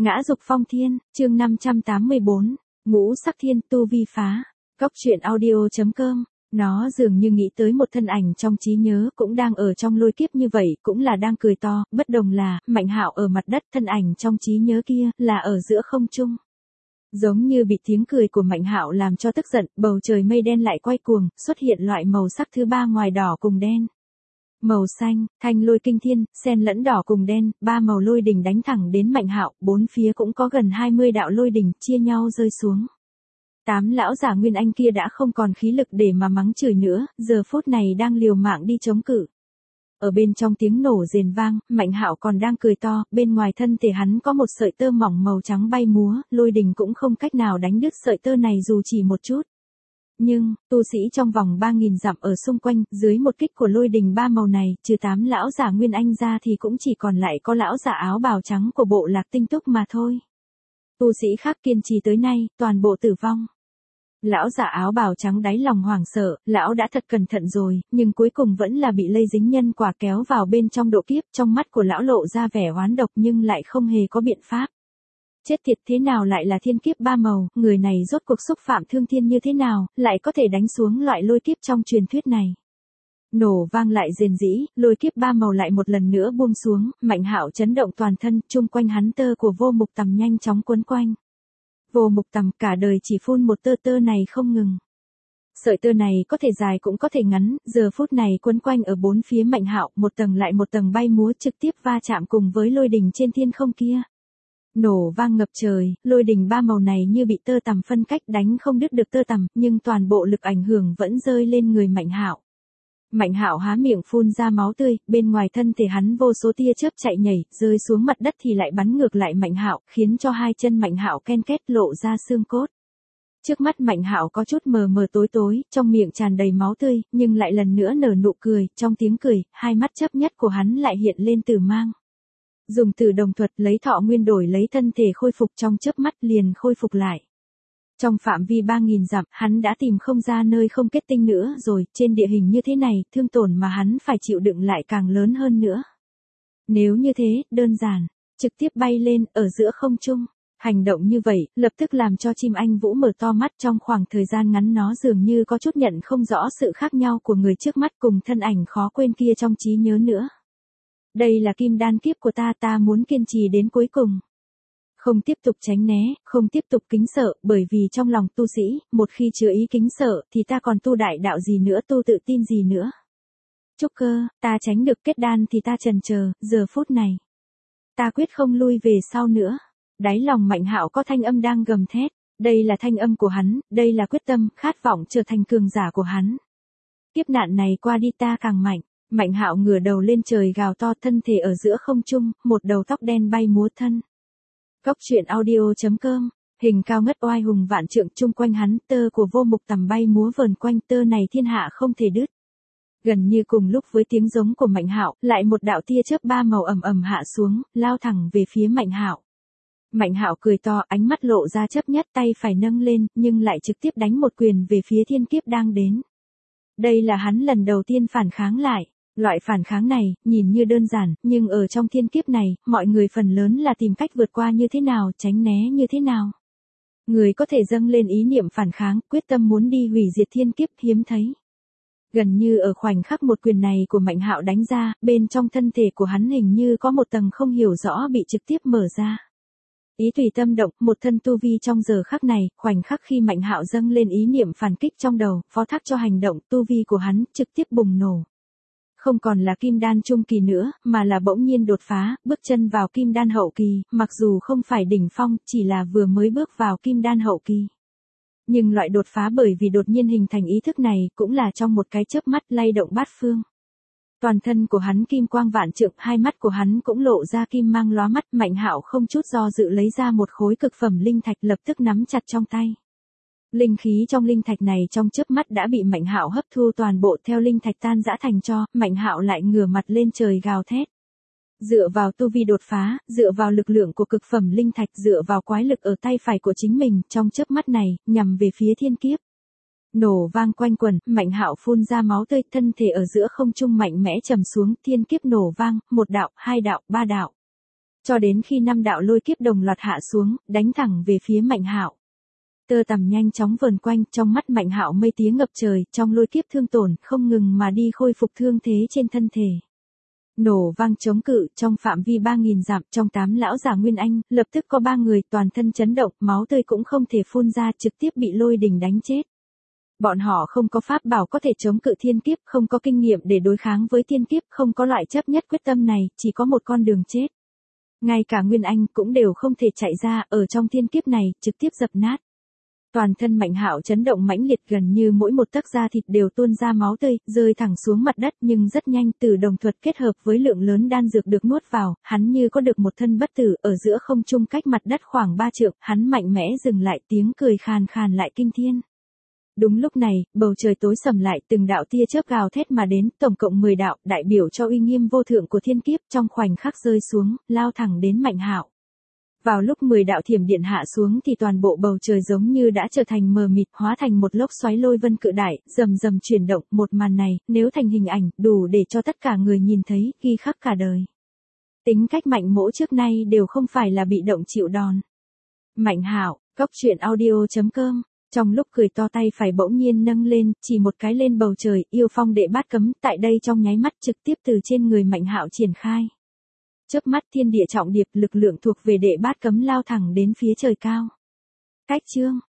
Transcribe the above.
Ngã dục phong thiên, chương 584, ngũ sắc thiên tu vi phá. Góc truyện audio.com. Nó dường như nghĩ tới một thân ảnh trong trí nhớ cũng đang ở trong lôi kiếp như vậy, cũng là đang cười to, bất đồng là, Mạnh Hạo ở mặt đất, thân ảnh trong trí nhớ kia, là ở giữa không trung. Giống như bị tiếng cười của Mạnh Hạo làm cho tức giận, bầu trời mây đen lại quay cuồng, xuất hiện loại màu sắc thứ ba ngoài đỏ cùng đen. Màu xanh, thanh lôi kinh thiên, xen lẫn đỏ cùng đen, ba màu lôi đỉnh đánh thẳng đến Mạnh Hạo, bốn phía cũng có gần 20 đạo lôi đỉnh chia nhau rơi xuống. 8 lão giả Nguyên Anh kia đã không còn khí lực để mà mắng chửi nữa, giờ phút này đang liều mạng đi chống cự. Ở bên trong tiếng nổ rền vang, Mạnh Hạo còn đang cười to, bên ngoài thân thể hắn có một sợi tơ mỏng màu trắng bay múa, lôi đỉnh cũng không cách nào đánh đứt sợi tơ này dù chỉ một chút. Nhưng, tu sĩ trong vòng 3.000 dặm ở xung quanh, dưới một kích của lôi đình ba màu này, trừ 8 lão giả Nguyên Anh ra thì cũng chỉ còn lại có lão giả áo bào trắng của bộ Lạc Tinh Túc mà thôi. Tu sĩ khác kiên trì tới nay, toàn bộ tử vong. Lão giả áo bào trắng đáy lòng hoảng sợ, lão đã thật cẩn thận rồi, nhưng cuối cùng vẫn là bị lây dính nhân quả kéo vào bên trong độ kiếp, trong mắt của lão lộ ra vẻ oán độc nhưng lại không hề có biện pháp. Chết tiệt, thế nào lại là thiên kiếp ba màu, người này rốt cuộc xúc phạm thương thiên như thế nào, lại có thể đánh xuống loại lôi kiếp trong truyền thuyết này. Nổ vang lại rền rĩ, lôi kiếp ba màu lại một lần nữa buông xuống, Mạnh Hạo chấn động toàn thân, chung quanh hắn tơ của Vô Mục Tầm nhanh chóng quấn quanh. Vô Mục Tầm cả đời chỉ phun một tơ này không ngừng. Sợi tơ này có thể dài cũng có thể ngắn, giờ phút này quấn quanh ở bốn phía Mạnh Hạo, một tầng lại một tầng bay múa trực tiếp va chạm cùng với lôi đỉnh trên thiên không kia. Nổ vang ngập trời, lôi đình ba màu này như bị tơ tằm phân cách, đánh không đứt được tơ tằm, nhưng toàn bộ lực ảnh hưởng vẫn rơi lên người Mạnh Hạo. Mạnh Hạo há miệng phun ra máu tươi, bên ngoài thân thể hắn vô số tia chớp chạy nhảy, rơi xuống mặt đất thì lại bắn ngược lại Mạnh Hạo, khiến cho hai chân Mạnh Hạo ken két lộ ra xương cốt. Trước mắt Mạnh Hạo có chút mờ mờ tối tối, trong miệng tràn đầy máu tươi, nhưng lại lần nữa nở nụ cười, trong tiếng cười, hai mắt chớp nhất của hắn lại hiện lên tử mang. Dùng từ đồng thuật lấy thọ nguyên đổi lấy thân thể khôi phục, trong chớp mắt liền khôi phục lại. Trong phạm vi 3.000 dặm, hắn đã tìm không ra nơi không kết tinh nữa rồi, trên địa hình như thế này, thương tổn mà hắn phải chịu đựng lại càng lớn hơn nữa. Nếu như thế, đơn giản, trực tiếp bay lên, ở giữa không trung. Hành động như vậy, lập tức làm cho chim anh vũ mở to mắt, trong khoảng thời gian ngắn nó dường như có chút nhận không rõ sự khác nhau của người trước mắt cùng thân ảnh khó quên kia trong trí nhớ nữa. Đây là kim đan kiếp của ta muốn kiên trì đến cuối cùng. Không tiếp tục tránh né, không tiếp tục kính sợ, bởi vì trong lòng tu sĩ, một khi chứa ý kính sợ, thì ta còn tu đại đạo gì nữa, tu tự tin gì nữa. Trúc cơ, ta tránh được kết đan thì ta chần chờ, giờ phút này. Ta quyết không lui về sau nữa. Đáy lòng Mạnh Hạo có thanh âm đang gầm thét, đây là thanh âm của hắn, đây là quyết tâm, khát vọng trở thành cường giả của hắn. Kiếp nạn này qua đi ta càng mạnh. Mạnh Hạo ngửa đầu lên trời gào to, thân thể ở giữa không trung, một đầu tóc đen bay múa thân. Góc truyện audio.com, hình cao ngất oai hùng vạn trượng, chung quanh hắn tơ của Vô Mục Tầm bay múa vờn quanh, tơ này thiên hạ không thể đứt. Gần như cùng lúc với tiếng giống của Mạnh Hạo, lại một đạo tia chớp ba màu ầm ầm hạ xuống, lao thẳng về phía Mạnh Hạo. Mạnh Hạo cười to, ánh mắt lộ ra chấp nhất, tay phải nâng lên, nhưng lại trực tiếp đánh một quyền về phía thiên kiếp đang đến. Đây là hắn lần đầu tiên phản kháng lại. Loại phản kháng này, nhìn như đơn giản, nhưng ở trong thiên kiếp này, mọi người phần lớn là tìm cách vượt qua như thế nào, tránh né như thế nào. Người có thể dâng lên ý niệm phản kháng, quyết tâm muốn đi hủy diệt thiên kiếp, hiếm thấy. Gần như ở khoảnh khắc một quyền này của Mạnh Hạo đánh ra, bên trong thân thể của hắn hình như có một tầng không hiểu rõ bị trực tiếp mở ra. Ý tùy tâm động, một thân tu vi trong giờ khắc này, khoảnh khắc khi Mạnh Hạo dâng lên ý niệm phản kích trong đầu, phó thác cho hành động, tu vi của hắn trực tiếp bùng nổ. Không còn là kim đan trung kỳ nữa, mà là bỗng nhiên đột phá, bước chân vào kim đan hậu kỳ, mặc dù không phải đỉnh phong, chỉ là vừa mới bước vào kim đan hậu kỳ. Nhưng loại đột phá bởi vì đột nhiên hình thành ý thức này, cũng là trong một cái chớp mắt lay động bát phương. Toàn thân của hắn kim quang vạn trượng, hai mắt của hắn cũng lộ ra kim mang lóa mắt, Mạnh Hạo không chút do dự lấy ra một khối cực phẩm linh thạch lập tức nắm chặt trong tay. Linh khí trong linh thạch này trong chớp mắt đã bị Mạnh Hạo hấp thu toàn bộ, theo linh thạch tan rã thành tro, Mạnh Hạo lại ngửa mặt lên trời gào thét. Dựa vào tu vi đột phá, dựa vào lực lượng của cực phẩm linh thạch, dựa vào quái lực ở tay phải của chính mình, trong chớp mắt này, nhằm về phía thiên kiếp. Nổ vang quanh quẩn, Mạnh Hạo phun ra máu tươi, thân thể ở giữa không trung mạnh mẽ trầm xuống, thiên kiếp nổ vang, một đạo, hai đạo, ba đạo. Cho đến khi 5 đạo lôi kiếp đồng loạt hạ xuống, đánh thẳng về phía Mạnh Hạo. Tơ tằm nhanh chóng vờn quanh, trong mắt Mạnh Hạo mây tía ngập trời, trong lôi kiếp thương tổn, không ngừng mà đi khôi phục thương thế trên thân thể. Nổ vang chống cự, trong phạm vi 3.000 dặm, trong 8 lão giả Nguyên Anh, lập tức có 3 người toàn thân chấn động, máu tươi cũng không thể phun ra, trực tiếp bị lôi đình đánh chết. Bọn họ không có pháp bảo có thể chống cự thiên kiếp, không có kinh nghiệm để đối kháng với thiên kiếp, không có loại chấp nhất quyết tâm này, chỉ có một con đường chết. Ngay cả Nguyên Anh cũng đều không thể chạy ra, ở trong thiên kiếp này, trực tiếp dập nát. Toàn thân Mạnh Hạo chấn động mãnh liệt, gần như mỗi một tấc da thịt đều tuôn ra máu tươi, rơi thẳng xuống mặt đất, nhưng rất nhanh từ đồng thuật kết hợp với lượng lớn đan dược được nuốt vào, hắn như có được một thân bất tử, ở giữa không trung cách mặt đất khoảng 3 trượng, hắn mạnh mẽ dừng lại, tiếng cười khàn khàn lại kinh thiên. Đúng lúc này, bầu trời tối sầm lại, từng đạo tia chớp gào thét mà đến, tổng cộng 10 đạo, đại biểu cho uy nghiêm vô thượng của thiên kiếp, trong khoảnh khắc rơi xuống, lao thẳng đến Mạnh Hạo. Vào lúc 10 đạo thiểm điện hạ xuống thì toàn bộ bầu trời giống như đã trở thành mờ mịt, hóa thành một lốc xoáy lôi vân cự đại, rầm rầm chuyển động, một màn này, nếu thành hình ảnh, đủ để cho tất cả người nhìn thấy, ghi khắc cả đời. Tính cách Mạnh Mỗ trước nay đều không phải là bị động chịu đòn. Mạnh Hạo, Cốc Truyện Audio.com. Trong lúc cười to tay phải bỗng nhiên nâng lên, chỉ một cái lên bầu trời, yêu phong đệ bát cấm, tại đây trong nháy mắt trực tiếp từ trên người Mạnh Hạo triển khai. Chớp mắt thiên địa trọng điệp, lực lượng thuộc về đệ bát cấm lao thẳng đến phía trời cao. Cách chương